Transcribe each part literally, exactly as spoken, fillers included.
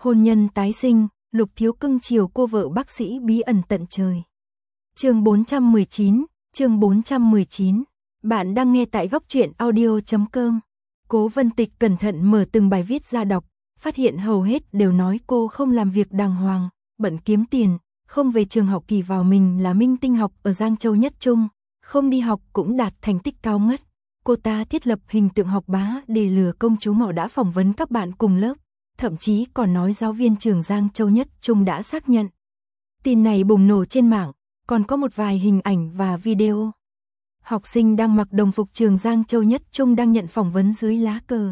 Hôn nhân tái sinh, Lục Thiếu cưng chiều cô vợ bác sĩ bí ẩn tận trời. Chương bốn trăm mười chín, chương bốn trăm mười chín. Bạn đang nghe tại góc truyện audio chấm com. Cố Vân Tịch cẩn thận mở từng bài viết ra đọc, phát hiện hầu hết đều nói cô không làm việc đàng hoàng, bận kiếm tiền, không về trường học kỳ vào mình là minh tinh học ở Giang Châu Nhất Trung, không đi học cũng đạt thành tích cao ngất. Cô ta thiết lập hình tượng học bá để lừa công chúng họ đã phỏng vấn các bạn cùng lớp, thậm chí còn nói giáo viên trường Giang Châu Nhất Trung đã xác nhận. Tin này bùng nổ trên mạng, còn có một vài hình ảnh và video. Học sinh đang mặc đồng phục trường Giang Châu Nhất Trung đang nhận phỏng vấn dưới lá cờ.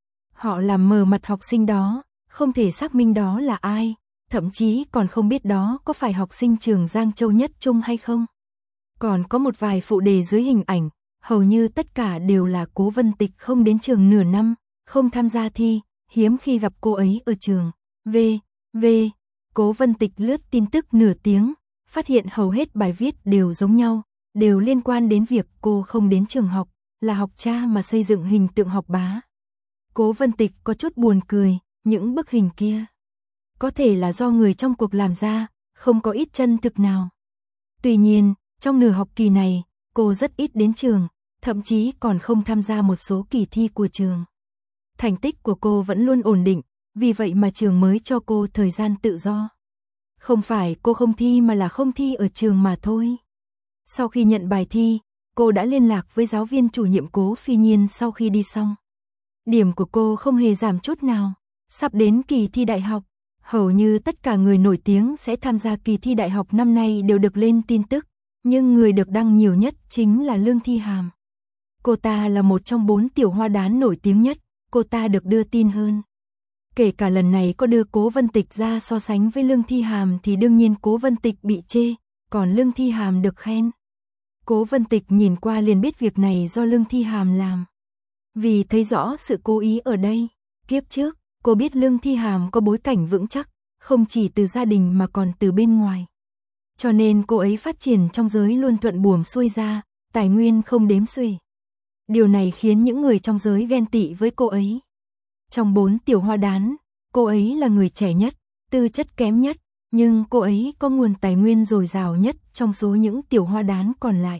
Họ làm mờ mặt học sinh đó, không thể xác minh đó là ai, thậm chí còn không biết đó có phải học sinh trường Giang Châu Nhất Trung hay không. Còn có một vài phụ đề dưới hình ảnh, hầu như tất cả đều là Cố Vân Tịch không đến trường nửa năm, không tham gia thi, hiếm khi gặp cô ấy ở trường. V, V, Cố Vân Tịch lướt tin tức nửa tiếng, phát hiện hầu hết bài viết đều giống nhau, đều liên quan đến việc cô không đến trường học, là học cha mà xây dựng hình tượng học bá. Cố Vân Tịch có chút buồn cười, những bức hình kia có thể là do người trong cuộc làm ra, không có ít chân thực nào. Tuy nhiên, trong nửa học kỳ này, cô rất ít đến trường, thậm chí còn không tham gia một số kỳ thi của trường. Thành tích của cô vẫn luôn ổn định, vì vậy mà trường mới cho cô thời gian tự do. Không phải cô không thi mà là không thi ở trường mà thôi. Sau khi nhận bài thi, cô đã liên lạc với giáo viên chủ nhiệm Cố Phi Nhiên sau khi đi xong. Điểm của cô không hề giảm chút nào. Sắp đến kỳ thi đại học, hầu như tất cả người nổi tiếng sẽ tham gia kỳ thi đại học năm nay đều được lên tin tức, nhưng người được đăng nhiều nhất chính là Lương Thi Hàm. Cô ta là một trong bốn tiểu hoa đán nổi tiếng nhất, cô ta được đưa tin hơn. Kể cả lần này có đưa Cố Vân Tịch ra so sánh với Lương Thi Hàm thì đương nhiên Cố Vân Tịch bị chê, còn Lương Thi Hàm được khen. Cố Vân Tịch nhìn qua liền biết việc này do Lương Thi Hàm làm. Vì thấy rõ sự cố ý ở đây, kiếp trước, cô biết Lương Thi Hàm có bối cảnh vững chắc, không chỉ từ gia đình mà còn từ bên ngoài. Cho nên cô ấy phát triển trong giới luôn thuận buồm xuôi ra, tài nguyên không đếm xuể. Điều này khiến những người trong giới ghen tị với cô ấy. Trong bốn tiểu hoa đán, cô ấy là người trẻ nhất, tư chất kém nhất, nhưng cô ấy có nguồn tài nguyên dồi dào nhất trong số những tiểu hoa đán còn lại.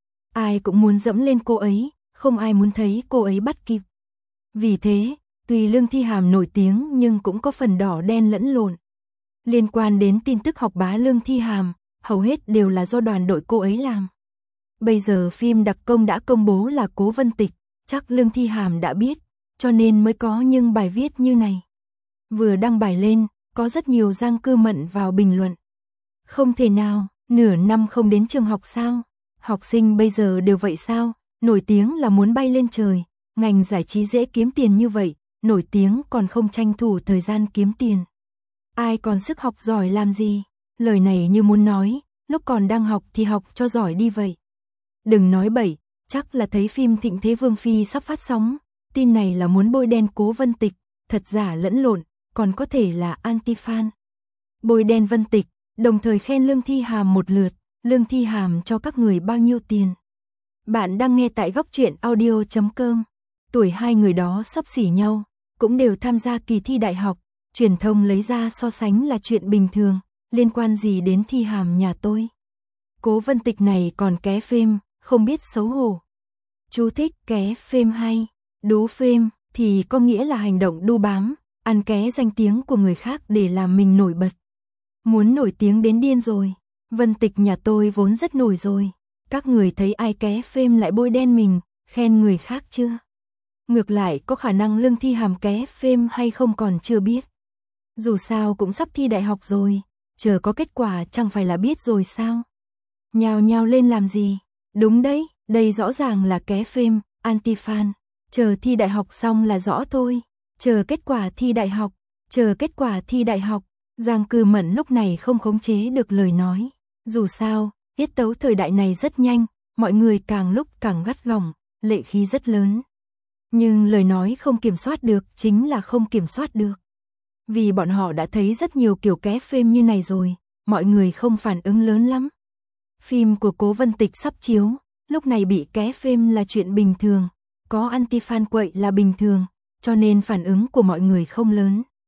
Ai cũng muốn dẫm lên cô ấy, không ai muốn thấy cô ấy bắt kịp. Vì thế, tuy Lương Thi Hàm nổi tiếng nhưng cũng có phần đỏ đen lẫn lộn. Liên quan đến tin tức học bá Lương Thi Hàm, hầu hết đều là do đoàn đội cô ấy làm. Bây giờ phim đặc công đã công bố là Cố Vân Tịch, chắc Lương Thi Hàm đã biết, cho nên mới có những bài viết như này. Vừa đăng bài lên, có rất nhiều giang cư mận vào bình luận. Không thể nào, nửa năm không đến trường học sao? Học sinh bây giờ đều vậy sao? Nổi tiếng là muốn bay lên trời, ngành giải trí dễ kiếm tiền như vậy, nổi tiếng còn không tranh thủ thời gian kiếm tiền. Ai còn sức học giỏi làm gì? Lời này như muốn nói, lúc còn đang học thì học cho giỏi đi vậy. Đừng nói bậy, chắc là thấy phim Thịnh Thế Vương Phi sắp phát sóng, tin này là muốn bôi đen Cố Vân Tịch, thật giả lẫn lộn, còn có thể là anti-fan. Bôi đen Vân Tịch, đồng thời khen Lương Thi Hàm một lượt, Lương Thi Hàm cho các người bao nhiêu tiền. Bạn đang nghe tại góc truyện audio chấm com. Tuổi hai người đó xấp xỉ nhau, cũng đều tham gia kỳ thi đại học, truyền thông lấy ra so sánh là chuyện bình thường, liên quan gì đến Thi Hàm nhà tôi. Cố Vân Tịch này còn ké phêm, không biết xấu hổ. Chú thích ké phêm hay, đú phêm thì có nghĩa là hành động đu bám, ăn ké danh tiếng của người khác để làm mình nổi bật. Muốn nổi tiếng đến điên rồi, Vân Tịch nhà tôi vốn rất nổi rồi. Các người thấy ai ké phêm lại bôi đen mình, khen người khác chưa? Ngược lại có khả năng Lương Thi Hàm ké phêm hay không còn chưa biết. Dù sao cũng sắp thi đại học rồi, chờ có kết quả chẳng phải là biết rồi sao? Nhào nhào lên làm gì? Đúng đấy, đây rõ ràng là ké phêm, anti-fan. Chờ thi đại học xong là rõ thôi. Chờ kết quả thi đại học, chờ kết quả thi đại học. Giang Cư Mận lúc này không khống chế được lời nói. Dù sao, tiết tấu thời đại này rất nhanh, mọi người càng lúc càng gắt gỏng, lệ khí rất lớn. Nhưng lời nói không kiểm soát được chính là không kiểm soát được. Vì bọn họ đã thấy rất nhiều kiểu ké phêm như này rồi, mọi người không phản ứng lớn lắm. Phim của Cố Vân Tịch sắp chiếu, lúc này bị ké phêm là chuyện bình thường, có anti-fan quậy là bình thường, cho nên phản ứng của mọi người không lớn.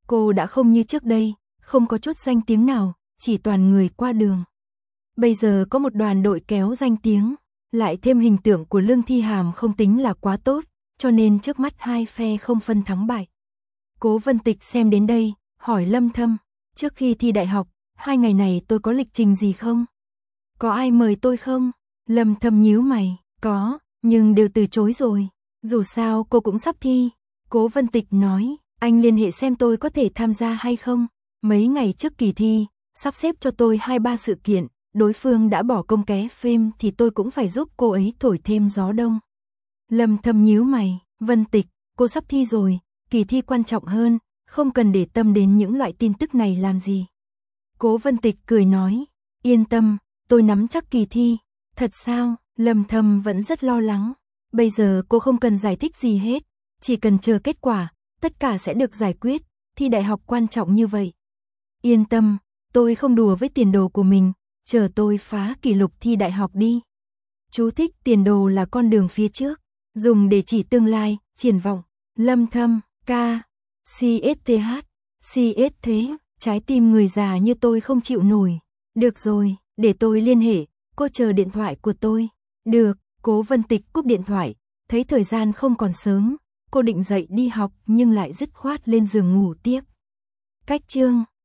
Cô đã không như trước đây, không có chút danh tiếng nào, chỉ toàn người qua đường. Bây giờ có một đoàn đội kéo danh tiếng, lại thêm hình tượng của Lương Thi Hàm không tính là quá tốt, cho nên trước mắt hai phe không phân thắng bại. Cố Vân Tịch xem đến đây, hỏi Lâm Thâm, trước khi thi đại học, hai ngày này tôi có lịch trình gì không? Có ai mời tôi không? Lâm Thâm nhíu mày, có, nhưng đều từ chối rồi. Dù sao cô cũng sắp thi. Cố Vân Tịch nói, anh liên hệ xem tôi có thể tham gia hay không. Mấy ngày trước kỳ thi, sắp xếp cho tôi hai ba sự kiện, đối phương đã bỏ công ké phim thì tôi cũng phải giúp cô ấy thổi thêm gió đông. Lâm Thâm nhíu mày, Vân Tịch, cô sắp thi rồi, kỳ thi quan trọng hơn, không cần để tâm đến những loại tin tức này làm gì. Cố Vân Tịch cười nói, yên tâm, tôi nắm chắc kỳ thi. Thật sao? Lâm Thâm vẫn rất lo lắng. Bây giờ cô không cần giải thích gì hết, chỉ cần chờ kết quả, tất cả sẽ được giải quyết, thi đại học quan trọng như vậy. Yên tâm, tôi không đùa với tiền đồ của mình, chờ tôi phá kỷ lục thi đại học đi. Chú thích tiền đồ là con đường phía trước, dùng để chỉ tương lai, triển vọng. Lâm Thâm, ca, xê ét tê hát, xê ét thế, trái tim người già như tôi không chịu nổi. Được rồi, để tôi liên hệ, cô chờ điện thoại của tôi. Được, Cố Vân Tịch cúp điện thoại, thấy thời gian không còn sớm, cô định dậy đi học nhưng lại dứt khoát lên giường ngủ tiếp. Cách chương